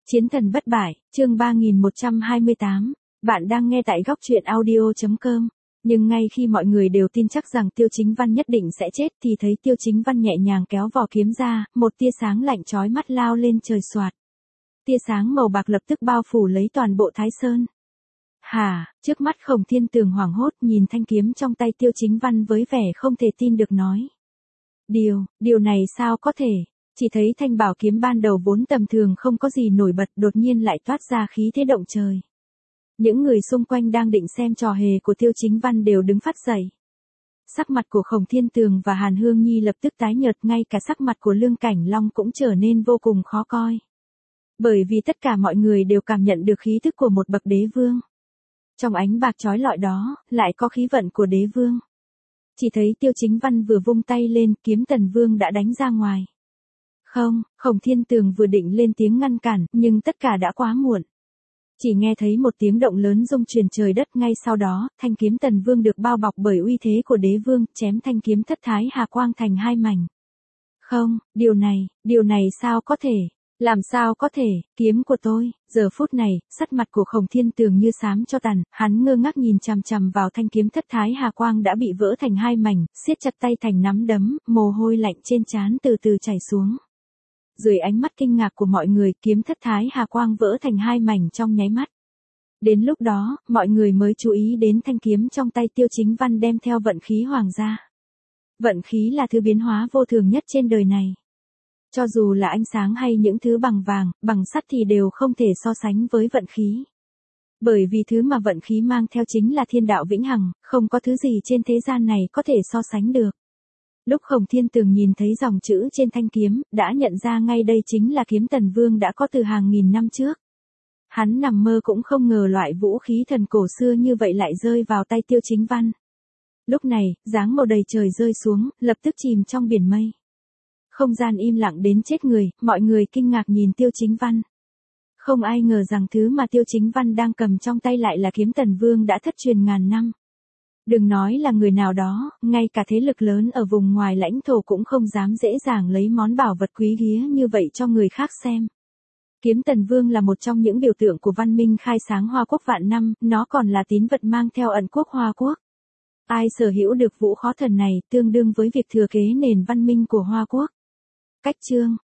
Chiến thần bất bại, chương 3128, bạn đang nghe tại góc truyện audio.com. Nhưng ngay khi mọi người đều tin chắc rằng Tiêu Chính Văn nhất định sẽ chết thì thấy Tiêu Chính Văn nhẹ nhàng kéo vỏ kiếm ra, một tia sáng lạnh chói mắt lao lên trời xoạt. Tia sáng màu bạc lập tức bao phủ lấy toàn bộ Thái Sơn. Hả, trước mắt Khổng Thiên Tường hoảng hốt nhìn thanh kiếm trong tay Tiêu Chính Văn với vẻ không thể tin được nói. Điều này sao có thể? Chỉ thấy thanh bảo kiếm ban đầu vốn tầm thường không có gì nổi bật đột nhiên lại toát ra khí thế động trời. Những người xung quanh đang định xem trò hề của Tiêu Chính Văn đều đứng phát dậy. Sắc mặt của Khổng Thiên Tường và Hàn Hương Nhi lập tức tái nhợt, ngay cả sắc mặt của Lương Cảnh Long cũng trở nên vô cùng khó coi. Bởi vì tất cả mọi người đều cảm nhận được khí thức của một bậc đế vương. Trong ánh bạc chói lọi đó, lại có khí vận của đế vương. Chỉ thấy Tiêu Chính Văn vừa vung tay lên, kiếm Tần Vương đã đánh ra ngoài. Không, Khổng Thiên Tường vừa định lên tiếng ngăn cản, nhưng tất cả đã quá muộn. Chỉ nghe thấy một tiếng động lớn rung truyền trời đất, ngay sau đó, thanh kiếm Tần Vương được bao bọc bởi uy thế của đế vương, chém thanh kiếm Thất Thái Hà Quang thành hai mảnh. Không, điều này sao có thể? Làm sao có thể, kiếm của tôi? Giờ phút này, sắc mặt của Khổng Thiên Tường như xám cho tàn, hắn ngơ ngác nhìn chằm chằm vào thanh kiếm Thất Thái Hà Quang đã bị vỡ thành hai mảnh, siết chặt tay thành nắm đấm, mồ hôi lạnh trên trán từ từ chảy xuống. Dưới ánh mắt kinh ngạc của mọi người, kiếm Thất Thái Hà Quang vỡ thành hai mảnh trong nháy mắt. Đến lúc đó, mọi người mới chú ý đến thanh kiếm trong tay Tiêu Chính Văn đem theo vận khí hoàng gia. Vận khí là thứ biến hóa vô thường nhất trên đời này. Cho dù là ánh sáng hay những thứ bằng vàng, bằng sắt thì đều không thể so sánh với vận khí. Bởi vì thứ mà vận khí mang theo chính là thiên đạo vĩnh hằng, không có thứ gì trên thế gian này có thể so sánh được. Lúc Khổng Thiên Tường nhìn thấy dòng chữ trên thanh kiếm, đã nhận ra ngay đây chính là kiếm Tần Vương đã có từ hàng nghìn năm trước. Hắn nằm mơ cũng không ngờ loại vũ khí thần cổ xưa như vậy lại rơi vào tay Tiêu Chính Văn. Lúc này, dáng màu đầy trời rơi xuống, lập tức chìm trong biển mây. Không gian im lặng đến chết người, mọi người kinh ngạc nhìn Tiêu Chính Văn. Không ai ngờ rằng thứ mà Tiêu Chính Văn đang cầm trong tay lại là kiếm Tần Vương đã thất truyền ngàn năm. Đừng nói là người nào đó, ngay cả thế lực lớn ở vùng ngoài lãnh thổ cũng không dám dễ dàng lấy món bảo vật quý hiếm như vậy cho người khác xem. Kiếm Tần Vương là một trong những biểu tượng của văn minh khai sáng Hoa Quốc vạn năm, nó còn là tín vật mang theo ẩn quốc Hoa Quốc. Ai sở hữu được vũ khó thần này tương đương với việc thừa kế nền văn minh của Hoa Quốc. Cách chương